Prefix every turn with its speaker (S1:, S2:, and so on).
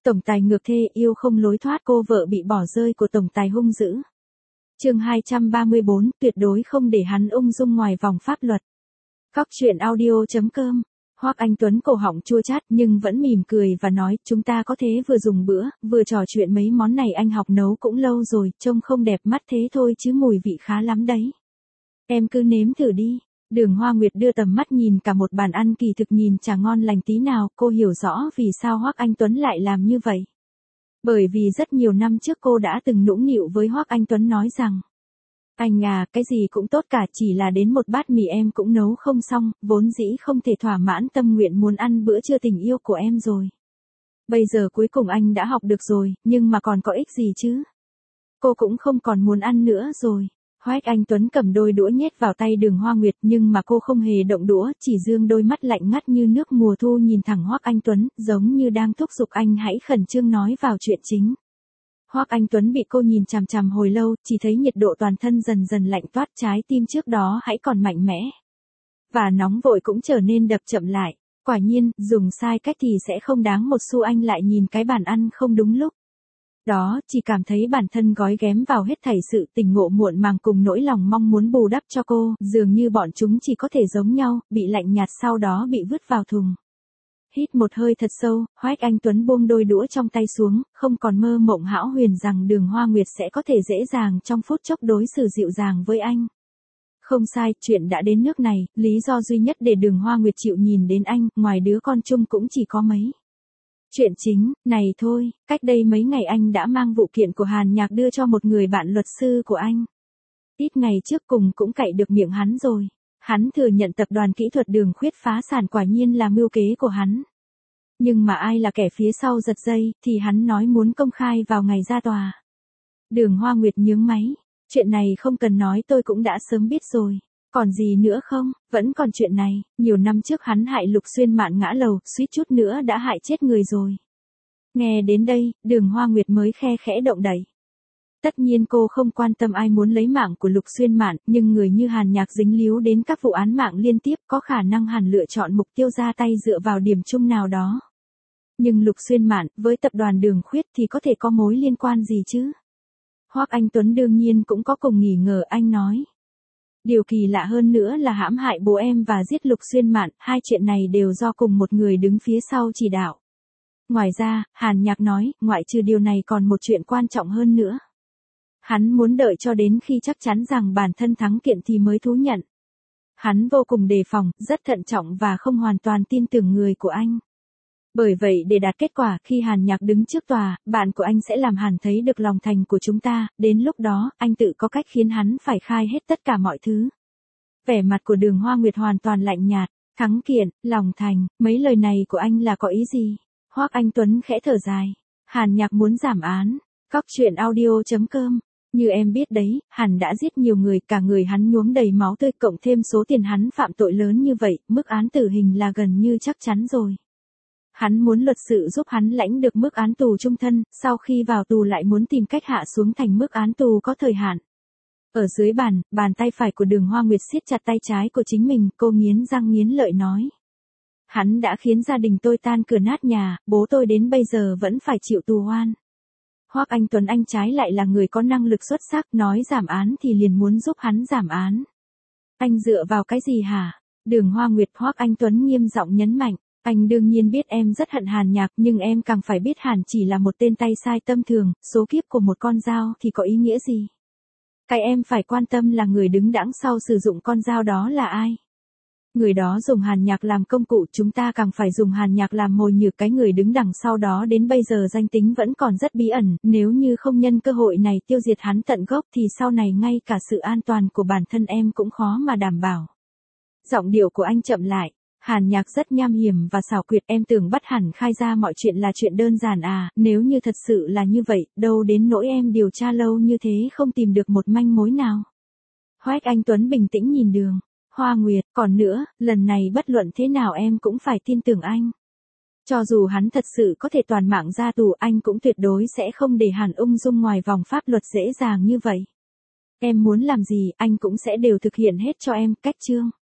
S1: Tổng tài ngược thê yêu không lối thoát, cô vợ bị bỏ rơi của tổng tài hung dữ. Chương 234, tuyệt đối không để hắn ung dung ngoài vòng pháp luật. Cóc truyện audio.com. Hoắc Anh Tuấn cổ họng chua chát nhưng vẫn mỉm cười và nói, chúng ta có thế vừa dùng bữa, vừa trò chuyện, mấy món này anh học nấu cũng lâu rồi, trông không đẹp mắt thế thôi chứ mùi vị khá lắm đấy. Em cứ nếm thử đi. Đường Hoa Nguyệt đưa tầm mắt nhìn cả một bàn ăn, kỳ thực nhìn chả ngon lành tí nào, cô hiểu rõ vì sao Hoắc Anh Tuấn lại làm như vậy. Bởi vì rất nhiều năm trước cô đã từng nũng nịu với Hoắc Anh Tuấn nói rằng, anh à, cái gì cũng tốt cả, chỉ là đến một bát mì em cũng nấu không xong, vốn dĩ không thể thỏa mãn tâm nguyện muốn ăn bữa trưa tình yêu của em rồi. Bây giờ cuối cùng anh đã học được rồi, nhưng mà còn có ích gì chứ? Cô cũng không còn muốn ăn nữa rồi. Hoắc Anh Tuấn cầm đôi đũa nhét vào tay Đường Hoa Nguyệt nhưng mà cô không hề động đũa, chỉ dương đôi mắt lạnh ngắt như nước mùa thu nhìn thẳng Hoắc Anh Tuấn, giống như đang thúc giục anh hãy khẩn trương nói vào chuyện chính. Hoắc Anh Tuấn bị cô nhìn chằm chằm hồi lâu, chỉ thấy nhiệt độ toàn thân dần dần lạnh toát, trái tim trước đó hãy còn mạnh mẽ và nóng vội cũng trở nên đập chậm lại. Quả nhiên, dùng sai cách thì sẽ không đáng một xu. Anh lại nhìn cái bàn ăn không đúng lúc đó, chỉ cảm thấy bản thân gói ghém vào hết thảy sự tỉnh ngộ muộn màng cùng nỗi lòng mong muốn bù đắp cho cô, dường như bọn chúng chỉ có thể giống nhau, bị lạnh nhạt sau đó bị vứt vào thùng. Hít một hơi thật sâu, Hoắc Anh Tuấn buông đôi đũa trong tay xuống, không còn mơ mộng hão huyền rằng Đường Hoa Nguyệt sẽ có thể dễ dàng trong phút chốc đối xử dịu dàng với anh. Không sai, chuyện đã đến nước này, lý do duy nhất để Đường Hoa Nguyệt chịu nhìn đến anh, ngoài đứa con chung cũng chỉ có mấy. Chuyện chính, này thôi, cách đây mấy ngày anh đã mang vụ kiện của Hàn Nhạc đưa cho một người bạn luật sư của anh. Ít ngày trước cùng cũng cậy được miệng hắn rồi. Hắn thừa nhận tập đoàn kỹ thuật Đường Khuyết phá sản quả nhiên là mưu kế của hắn. Nhưng mà ai là kẻ phía sau giật dây, thì hắn nói muốn công khai vào ngày ra tòa. Đường Hoa Nguyệt nhướng máy. Chuyện này không cần nói, tôi cũng đã sớm biết rồi. Còn gì nữa không? Vẫn còn chuyện này, nhiều năm trước hắn hại Lục Xuyên Mạn ngã lầu, suýt chút nữa đã hại chết người rồi. Nghe đến đây, Đường Hoa Nguyệt mới khe khẽ động đậy. Tất nhiên cô không quan tâm ai muốn lấy mạng của Lục Xuyên Mạn, nhưng người như Hàn Nhạc dính líu đến các vụ án mạng liên tiếp, có khả năng Hàn lựa chọn mục tiêu ra tay dựa vào điểm chung nào đó. Nhưng Lục Xuyên Mạn, với tập đoàn Đường Khuyết thì có thể có mối liên quan gì chứ? Hoắc Anh Tuấn đương nhiên cũng có cùng nghi ngờ, anh nói. Điều kỳ lạ hơn nữa là hãm hại bố em và giết Lục Xuyên Mạn, hai chuyện này đều do cùng một người đứng phía sau chỉ đạo. Ngoài ra, Hàn Nhạc nói, ngoại trừ điều này còn một chuyện quan trọng hơn nữa. Hắn muốn đợi cho đến khi chắc chắn rằng bản thân thắng kiện thì mới thú nhận. Hắn vô cùng đề phòng, rất thận trọng và không hoàn toàn tin tưởng người của anh. Bởi vậy để đạt kết quả, khi Hàn Nhạc đứng trước tòa, bạn của anh sẽ làm Hàn thấy được lòng thành của chúng ta, đến lúc đó, anh tự có cách khiến hắn phải khai hết tất cả mọi thứ. Vẻ mặt của Đường Hoa Nguyệt hoàn toàn lạnh nhạt, thắng kiện, lòng thành, mấy lời này của anh là có ý gì? Hoắc Anh Tuấn khẽ thở dài. Hàn Nhạc muốn giảm án. Cóc truyện audio.com. Như em biết đấy, Hàn đã giết nhiều người, cả người hắn nhuốm đầy máu tươi, cộng thêm số tiền hắn phạm tội lớn như vậy, mức án tử hình là gần như chắc chắn rồi. Hắn muốn luật sự giúp hắn lãnh được mức án tù trung thân, sau khi vào tù lại muốn tìm cách hạ xuống thành mức án tù có thời hạn. Ở dưới bàn tay phải của Đường Hoa Nguyệt siết chặt tay trái của chính mình, cô nghiến răng nghiến lợi nói. Hắn đã khiến gia đình tôi tan cửa nát nhà, bố tôi đến bây giờ vẫn phải chịu tù oan. Hoắc Anh Tuấn anh trái lại là người có năng lực xuất sắc, nói giảm án thì liền muốn giúp hắn giảm án. Anh dựa vào cái gì hả? Đường Hoa Nguyệt. Hoắc Anh Tuấn nghiêm giọng nhấn mạnh. Anh đương nhiên biết em rất hận Hàn Nhạc, nhưng em càng phải biết Hàn chỉ là một tên tay sai tâm thường, số kiếp của một con dao thì có ý nghĩa gì? Cái em phải quan tâm là người đứng đằng sau sử dụng con dao đó là ai? Người đó dùng Hàn Nhạc làm công cụ, chúng ta càng phải dùng Hàn Nhạc làm mồi nhử. Cái người đứng đằng sau đó đến bây giờ danh tính vẫn còn rất bí ẩn, nếu như không nhân cơ hội này tiêu diệt hắn tận gốc thì sau này ngay cả sự an toàn của bản thân em cũng khó mà đảm bảo. Giọng điệu của anh chậm lại. Hàn Nhạc rất nham hiểm và xảo quyệt, em tưởng bắt hẳn khai ra mọi chuyện là chuyện đơn giản à? Nếu như thật sự là như vậy, đâu đến nỗi em điều tra lâu như thế không tìm được một manh mối nào. Hoắc Anh Tuấn bình tĩnh nhìn Đường Hoa Nguyệt, còn nữa, lần này bất luận thế nào em cũng phải tin tưởng anh. Cho dù hắn thật sự có thể toàn mạng ra tù, anh cũng tuyệt đối sẽ không để Hàn ung dung ngoài vòng pháp luật dễ dàng như vậy. Em muốn làm gì, anh cũng sẽ đều thực hiện hết cho em, cách chương.